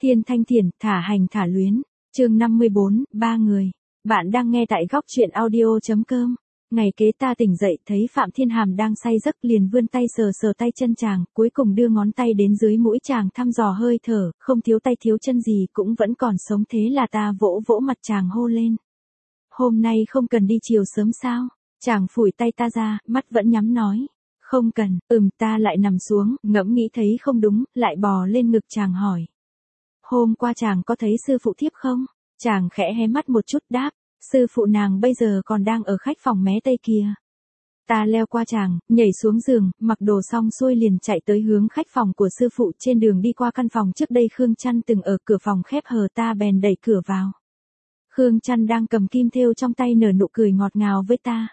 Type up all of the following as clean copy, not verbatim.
Thiên Thanh Thiền, thả hành thả luyến. Chương 54, ba người. Bạn đang nghe tại góc truyện audio.com. Ngày kế ta tỉnh dậy thấy Phạm Thiên Hàm đang say giấc, liền vươn tay sờ sờ tay chân chàng, cuối cùng đưa ngón tay đến dưới mũi chàng thăm dò hơi thở, không thiếu tay thiếu chân gì cũng vẫn còn sống, thế là ta vỗ vỗ mặt chàng hô lên. Hôm nay không cần đi chiều sớm sao? Chàng phủi tay ta ra, mắt vẫn nhắm nói. Không cần. Ta lại nằm xuống, ngẫm nghĩ thấy không đúng, lại bò lên ngực chàng hỏi. Hôm qua chàng có thấy sư phụ thiếp không? Chàng khẽ hé mắt một chút đáp. Sư phụ nàng bây giờ còn đang ở khách phòng mé tây kia. Ta leo qua chàng, nhảy xuống giường, mặc đồ xong xuôi liền chạy tới hướng khách phòng của sư phụ. Trên đường đi qua căn phòng trước đây Khương Chăn từng ở, cửa phòng khép hờ, ta bèn đẩy cửa vào. Khương Chăn đang cầm kim thêu trong tay nở nụ cười ngọt ngào với ta.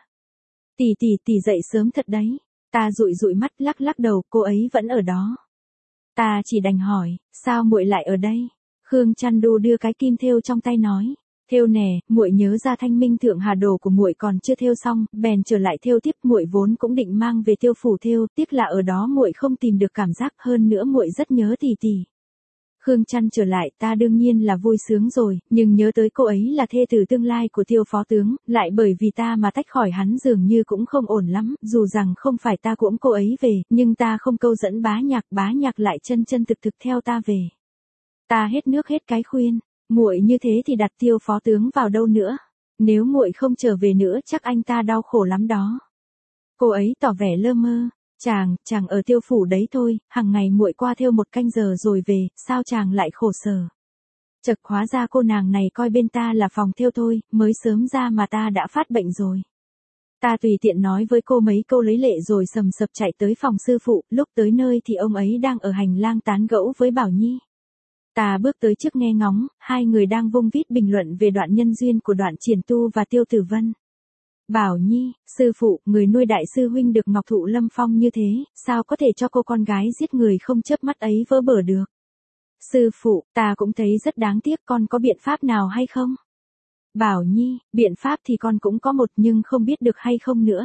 Tỷ dậy sớm thật đấy. Ta dụi dụi mắt lắc lắc đầu, cô ấy vẫn ở đó. Ta chỉ đành hỏi, sao muội lại ở đây? Khương Chăn đu đưa cái kim thêu trong tay nói, thêu nè, muội nhớ ra Thanh Minh Thượng Hà đồ của muội còn chưa thêu xong, bèn trở lại thêu tiếp. Muội vốn cũng định mang về Tiêu phủ thêu, tiếc là ở đó muội không tìm được cảm giác, hơn nữa muội rất nhớ tỷ. Khương Chăn trở lại, ta đương nhiên là vui sướng rồi, nhưng nhớ tới cô ấy là thê tử tương lai của Tiêu phó tướng, lại bởi vì ta mà tách khỏi hắn dường như cũng không ổn lắm, dù rằng không phải ta cuỗm cô ấy về, nhưng ta không câu dẫn bá nhạc lại chân thực theo ta về. Ta hết nước hết cái khuyên, muội như thế thì đặt Tiêu phó tướng vào đâu nữa? Nếu muội không trở về nữa chắc anh ta đau khổ lắm đó. Cô ấy tỏ vẻ lơ mơ. Chàng ở Tiêu phủ đấy thôi, hàng ngày muội qua thêu 1 canh giờ rồi về, sao chàng lại khổ sở? Chật, hóa ra cô nàng này coi bên ta là phòng thêu thôi, mới sớm ra mà ta đã phát bệnh rồi. Ta tùy tiện nói với cô mấy câu lấy lệ rồi sầm sập chạy tới phòng sư phụ, lúc tới nơi thì ông ấy đang ở hành lang tán gẫu với Bảo Nhi. Ta bước tới trước nghe ngóng, hai người đang vung vít bình luận về đoạn nhân duyên của Đoạn Triển Tu và Tiêu Tử Vân. Bảo Nhi, sư phụ, người nuôi đại sư huynh được Ngọc Thụ Lâm Phong như thế, sao có thể cho cô con gái giết người không chớp mắt ấy vỡ bờ được? Sư phụ, ta cũng thấy rất đáng tiếc, con có biện pháp nào hay không? Bảo Nhi, biện pháp thì con cũng có một nhưng không biết được hay không nữa.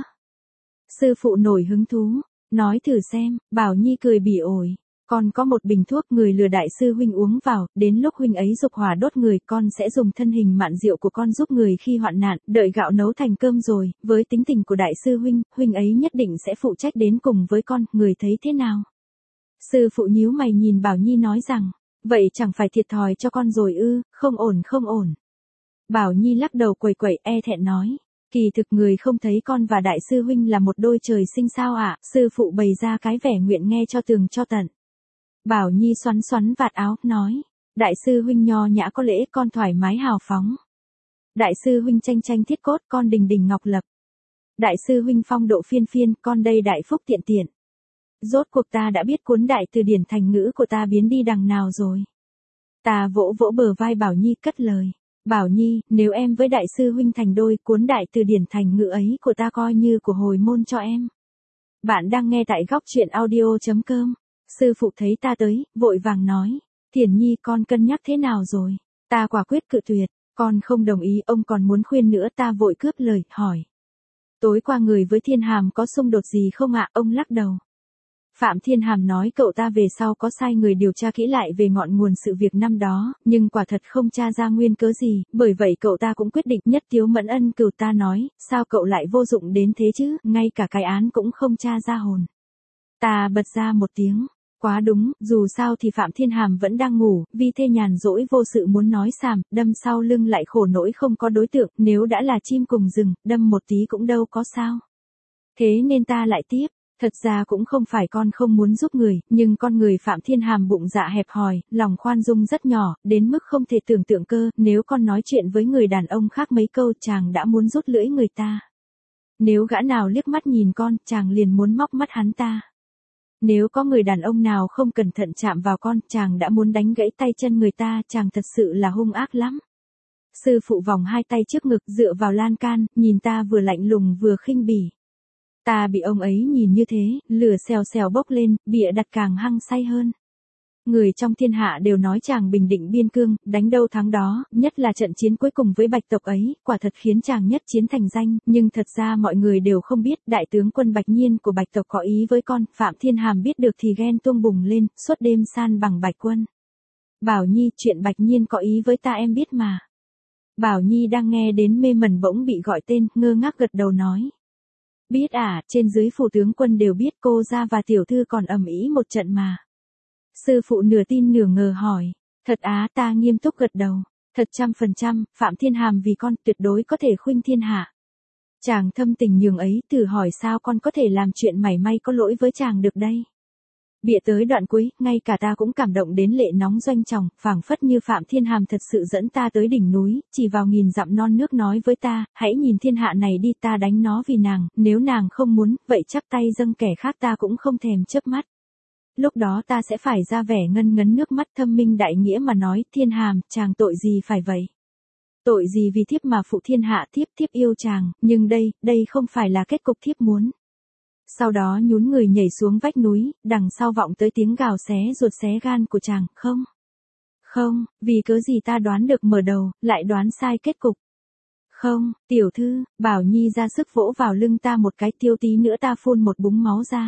Sư phụ nổi hứng thú, nói thử xem. Bảo Nhi cười bỉ ổi. Con có một bình thuốc, người lừa đại sư huynh uống vào, đến lúc huynh ấy dục hỏa đốt người, con sẽ dùng thân hình mạn diệu của con giúp người khi hoạn nạn, đợi gạo nấu thành cơm rồi, với tính tình của đại sư huynh ấy nhất định sẽ phụ trách đến cùng với con, người thấy thế nào? Sư phụ nhíu mày nhìn Bảo Nhi nói rằng, vậy chẳng phải thiệt thòi cho con rồi ư? Không ổn. Bảo Nhi lắc đầu quẩy thẹn nói, kỳ thực người không thấy con và đại sư huynh là một đôi trời sinh sao ạ? Sư phụ bày ra cái vẻ nguyện nghe cho tường cho tận. Bảo Nhi xoắn vạt áo, nói, đại sư huynh nho nhã có lễ, con thoải mái hào phóng. Đại sư huynh tranh thiết cốt, con đình ngọc lập. Đại sư huynh phong độ phiên, con đây đại phúc tiện. Rốt cuộc ta đã biết cuốn đại từ điển thành ngữ của ta biến đi đằng nào rồi. Ta vỗ bờ vai Bảo Nhi cất lời. Bảo Nhi, nếu em với đại sư huynh thành đôi, cuốn đại từ điển thành ngữ ấy của ta coi như của hồi môn cho em. Bạn đang nghe tại góc truyện audio.com. Sư phụ thấy ta tới, vội vàng nói, Thiền Nhi, con cân nhắc thế nào rồi? Ta quả quyết cự tuyệt, con không đồng ý. Ông còn muốn khuyên nữa? Ta vội cướp lời, hỏi. Tối qua người với Thiên Hàm có xung đột gì không ạ? Ông lắc đầu. Phạm Thiên Hàm nói cậu ta về sau có sai người điều tra kỹ lại về ngọn nguồn sự việc năm đó, nhưng quả thật không tra ra nguyên cớ gì, bởi vậy cậu ta cũng quyết định nhất tiếu mẫn ân cửu. Ta nói, sao cậu lại vô dụng đến thế chứ, ngay cả cái án cũng không tra ra hồn. Ta bật ra một tiếng. Quá đúng, dù sao thì Phạm Thiên Hàm vẫn đang ngủ, vì thế nhàn rỗi vô sự muốn nói xàm, đâm sau lưng lại khổ nỗi không có đối tượng, nếu đã là chim cùng rừng, đâm một tí cũng đâu có sao. Thế nên ta lại tiếp, thật ra cũng không phải con không muốn giúp người, nhưng con người Phạm Thiên Hàm bụng dạ hẹp hòi, lòng khoan dung rất nhỏ, đến mức không thể tưởng tượng cơ, nếu con nói chuyện với người đàn ông khác mấy câu chàng đã muốn rút lưỡi người ta. Nếu gã nào liếc mắt nhìn con, chàng liền muốn móc mắt hắn ta. Nếu có người đàn ông nào không cẩn thận chạm vào con, chàng đã muốn đánh gãy tay chân người ta, chàng thật sự là hung ác lắm. Sư phụ vòng hai tay trước ngực, dựa vào lan can, nhìn ta vừa lạnh lùng vừa khinh bỉ. Ta bị ông ấy nhìn như thế, lửa xèo bốc lên, bịa đặt càng hăng say hơn. Người trong thiên hạ đều nói chàng bình định biên cương, đánh đâu thắng đó, nhất là trận chiến cuối cùng với Bạch tộc ấy, quả thật khiến chàng nhất chiến thành danh, nhưng thật ra mọi người đều không biết, đại tướng quân Bạch Nhiên của Bạch tộc có ý với con. Phạm Thiên Hàm biết được thì ghen tuông bùng lên, suốt đêm san bằng Bạch quân. Bảo Nhi, chuyện Bạch Nhiên có ý với ta em biết mà. Bảo Nhi đang nghe đến mê mẩn bỗng bị gọi tên, ngơ ngác gật đầu nói. Biết à, trên dưới phủ tướng quân đều biết cô ra và tiểu thư còn ầm ĩ một trận mà. Sư phụ nửa tin nửa ngờ hỏi. Thật á, ta nghiêm túc gật đầu. Thật 100%, Phạm Thiên Hàm vì con tuyệt đối có thể khuynh thiên hạ. Chàng thâm tình nhường ấy, thử hỏi sao con có thể làm chuyện mảy may có lỗi với chàng được đây. Bịa tới đoạn cuối, ngay cả ta cũng cảm động đến lệ nóng doanh tròng, phảng phất như Phạm Thiên Hàm thật sự dẫn ta tới đỉnh núi, chỉ vào nghìn dặm non nước nói với ta, hãy nhìn thiên hạ này đi, ta đánh nó vì nàng, nếu nàng không muốn, vậy chắp tay dâng kẻ khác ta cũng không thèm chớp mắt. Lúc đó ta sẽ phải ra vẻ ngân ngấn nước mắt thâm minh đại nghĩa mà nói, Thiên Hàm, chàng tội gì phải vậy? Tội gì vì thiếp mà phụ thiên hạ, thiếp yêu chàng, nhưng đây không phải là kết cục thiếp muốn. Sau đó nhún người nhảy xuống vách núi, đằng sau vọng tới tiếng gào xé ruột xé gan của chàng, không, vì cớ gì ta đoán được mở đầu, lại đoán sai kết cục. Không, tiểu thư, Bảo Nhi ra sức vỗ vào lưng ta một cái, tiêu tí nữa ta phun một búng máu ra.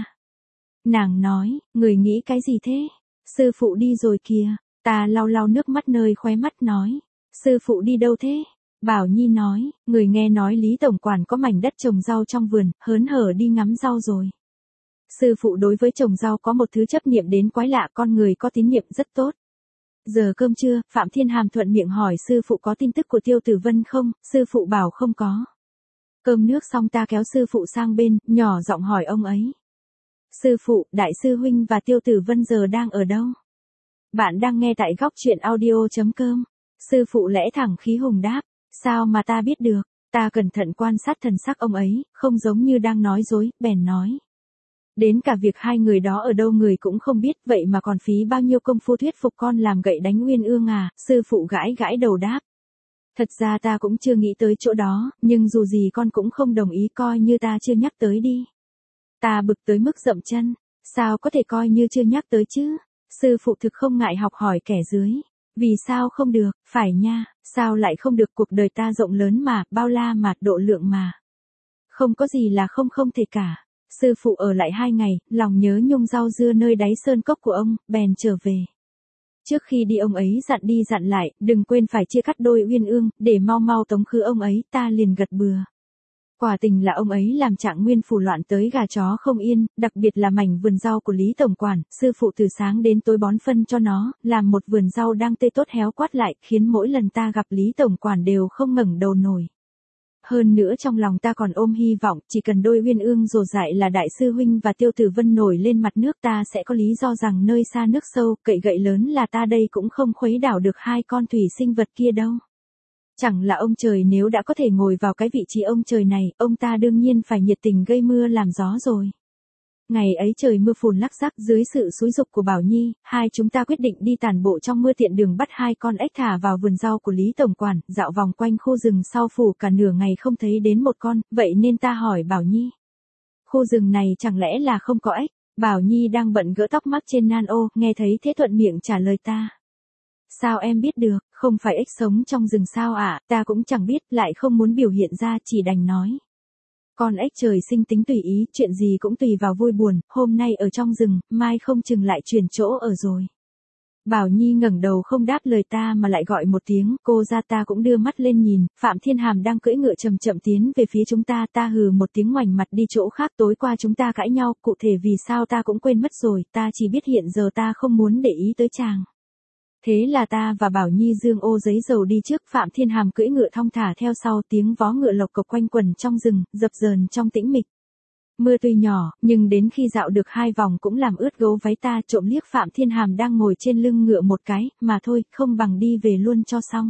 Nàng nói, người nghĩ cái gì thế? Sư phụ đi rồi kìa, ta lau lau nước mắt nơi khóe mắt nói. Sư phụ đi đâu thế? Bảo Nhi nói, người nghe nói Lý Tổng Quản có mảnh đất trồng rau trong vườn, hớn hở đi ngắm rau rồi. Sư phụ đối với trồng rau có một thứ chấp niệm đến quái lạ, con người có tín niệm rất tốt. Giờ cơm trưa, Phạm Thiên Hàm thuận miệng hỏi sư phụ có tin tức của Tiêu Tử Vân không, sư phụ bảo không có. Cơm nước xong ta kéo sư phụ sang bên, nhỏ giọng hỏi ông ấy. Sư phụ, đại sư huynh và Tiêu Tử Vân giờ đang ở đâu? Bạn đang nghe tại góc truyện audio.com. Sư phụ lẽ thẳng khí hùng đáp. Sao mà ta biết được? Ta cẩn thận quan sát thần sắc ông ấy, không giống như đang nói dối, bèn nói. Đến cả việc hai người đó ở đâu người cũng không biết, vậy mà còn phí bao nhiêu công phu thuyết phục con làm gậy đánh Uyên Ương à, sư phụ gãi gãi đầu đáp. Thật ra ta cũng chưa nghĩ tới chỗ đó, nhưng dù gì con cũng không đồng ý, coi như ta chưa nhắc tới đi. Ta bực tới mức dậm chân, sao có thể coi như chưa nhắc tới chứ? Sư phụ thực không ngại học hỏi kẻ dưới. Vì sao không được, phải nha, sao lại không được, cuộc đời ta rộng lớn mà, bao la mà, độ lượng mà. Không có gì là không thể cả. Sư phụ ở lại 2 ngày, lòng nhớ nhung rau dưa nơi đáy sơn cốc của ông, bèn trở về. Trước khi đi ông ấy dặn đi dặn lại, đừng quên phải chia cắt đôi Uyên Ương, để mau mau tống khứ ông ấy, ta liền gật bừa. Quả tình là ông ấy làm Trạng Nguyên phủ loạn tới gà chó không yên, đặc biệt là mảnh vườn rau của Lý Tổng Quản, sư phụ từ sáng đến tối bón phân cho nó, làm một vườn rau đang tươi tốt héo quát lại, khiến mỗi lần ta gặp Lý Tổng Quản đều không ngẩng đầu nổi. Hơn nữa trong lòng ta còn ôm hy vọng, chỉ cần đôi Uyên Ương rồ dại là đại sư huynh và Tiêu Tử Vân nổi lên mặt nước, ta sẽ có lý do rằng nơi xa nước sâu, cậy gậy lớn là ta đây cũng không khuấy đảo được hai con thủy sinh vật kia đâu. Chẳng là ông trời nếu đã có thể ngồi vào cái vị trí ông trời này, ông ta đương nhiên phải nhiệt tình gây mưa làm gió rồi. Ngày ấy trời mưa phùn lắc rắc, dưới sự xúi giục của Bảo Nhi, hai chúng ta quyết định đi tản bộ trong mưa, tiện đường bắt hai con ếch thả vào vườn rau của Lý Tổng Quản, dạo vòng quanh khu rừng sau phủ cả nửa ngày không thấy đến một con, vậy nên ta hỏi Bảo Nhi. Khu rừng này chẳng lẽ là không có ếch? Bảo Nhi đang bận gỡ tóc mắc trên nan ô, nghe thấy thế thuận miệng trả lời ta. Sao em biết được, không phải ếch sống trong rừng sao ạ, ta cũng chẳng biết, lại không muốn biểu hiện ra, chỉ đành nói. Con ếch trời sinh tính tùy ý, chuyện gì cũng tùy vào vui buồn, hôm nay ở trong rừng, mai không chừng lại chuyển chỗ ở rồi. Bảo Nhi ngẩng đầu không đáp lời ta mà lại gọi một tiếng, cô ra, ta cũng đưa mắt lên nhìn, Phạm Thiên Hàm đang cưỡi ngựa chậm chậm tiến về phía chúng ta, ta hừ một tiếng ngoảnh mặt đi chỗ khác, tối qua chúng ta cãi nhau, cụ thể vì sao ta cũng quên mất rồi, ta chỉ biết hiện giờ ta không muốn để ý tới chàng. Thế là ta và Bảo Nhi dương ô giấy dầu đi trước, Phạm Thiên Hàm cưỡi ngựa thong thả theo sau, tiếng vó ngựa lộc cộc quanh quẩn trong rừng, dập dờn trong tĩnh mịch. Mưa tuy nhỏ, nhưng đến khi dạo được 2 vòng cũng làm ướt gấu váy ta, trộm liếc Phạm Thiên Hàm đang ngồi trên lưng ngựa một cái, mà thôi, không bằng đi về luôn cho xong.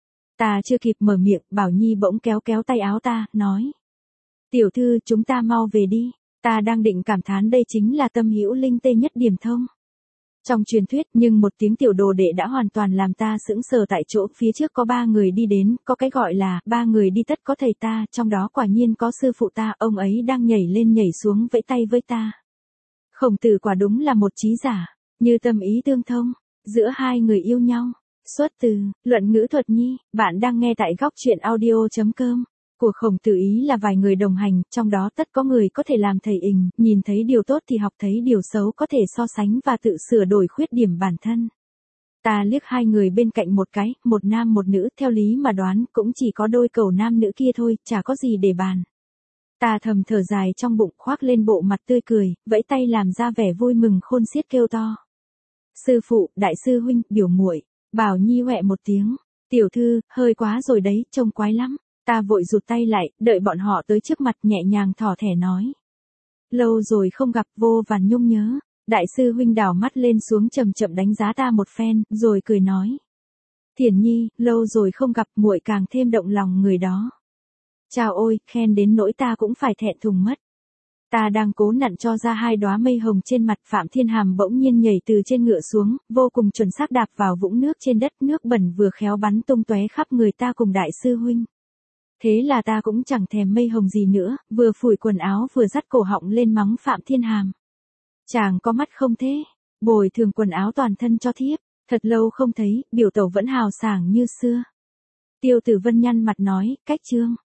Ta chưa kịp mở miệng, Bảo Nhi bỗng kéo kéo tay áo ta, nói. Tiểu thư, chúng ta mau về đi, ta đang định cảm thán đây chính là tâm hữu linh tê nhất điểm thông. Trong truyền thuyết, nhưng một tiếng tiểu đồ đệ đã hoàn toàn làm ta sững sờ tại chỗ, phía trước có 3 người đi đến, có cái gọi là 3 người đi tất có thầy ta, trong đó quả nhiên có sư phụ ta, ông ấy đang nhảy lên nhảy xuống vẫy tay với ta. Khổng Tử quả đúng là một trí giả, như tâm ý tương thông, giữa hai người yêu nhau. Xuất từ, Luận Ngữ Thuật Nhi, bạn đang nghe tại góc truyện audio.com. Của Khổng Tử ý là vài người đồng hành, trong đó tất có người có thể làm thầy ình, nhìn thấy điều tốt thì học, thấy điều xấu có thể so sánh và tự sửa đổi khuyết điểm bản thân. Ta liếc hai người bên cạnh một cái, một nam một nữ, theo lý mà đoán cũng chỉ có đôi cẩu nam nữ kia thôi, chả có gì để bàn. Ta thầm thở dài trong bụng, khoác lên bộ mặt tươi cười, vẫy tay làm ra vẻ vui mừng khôn xiết kêu to. Sư phụ, đại sư huynh, biểu muội. Bảo Nhi huệ một tiếng. Tiểu thư, hơi quá rồi đấy, trông quái lắm. Ta vội rụt tay lại, đợi bọn họ tới trước mặt nhẹ nhàng thỏ thẻ nói. Lâu rồi không gặp, vô vàn nhung nhớ. Đại sư huynh đảo mắt lên xuống chậm chậm đánh giá ta một phen, rồi cười nói. Thiển Nhi, lâu rồi không gặp, muội càng thêm động lòng người đó. Chào ôi, khen đến nỗi ta cũng phải thẹn thùng mất. Ta đang cố nặn cho ra hai đóa mây hồng trên mặt, Phạm Thiên Hàm bỗng nhiên nhảy từ trên ngựa xuống, vô cùng chuẩn xác đạp vào vũng nước trên đất, nước bẩn vừa khéo bắn tung tóe khắp người ta cùng đại sư huynh. Thế là ta cũng chẳng thèm mây hồng gì nữa, vừa phủi quần áo vừa dắt cổ họng lên mắng Phạm Thiên Hàm. Chàng có mắt không thế? Bồi thường quần áo toàn thân cho thiếp, thật lâu không thấy, biểu tẩu vẫn hào sảng như xưa. Tiêu Tử Vân nhăn mặt nói, cách chương.